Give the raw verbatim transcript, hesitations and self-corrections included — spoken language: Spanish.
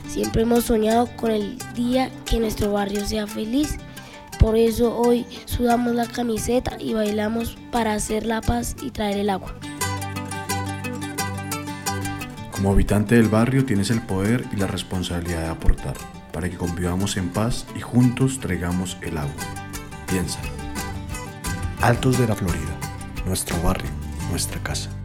Siempre hemos soñado con el día que nuestro barrio sea feliz. Por eso hoy sudamos la camiseta y bailamos para hacer la paz y traer el agua. Como habitante del barrio tienes el poder y la responsabilidad de aportar, para que convivamos en paz y juntos traigamos el agua. Piénsalo. Altos de la Florida, nuestro barrio, nuestra casa.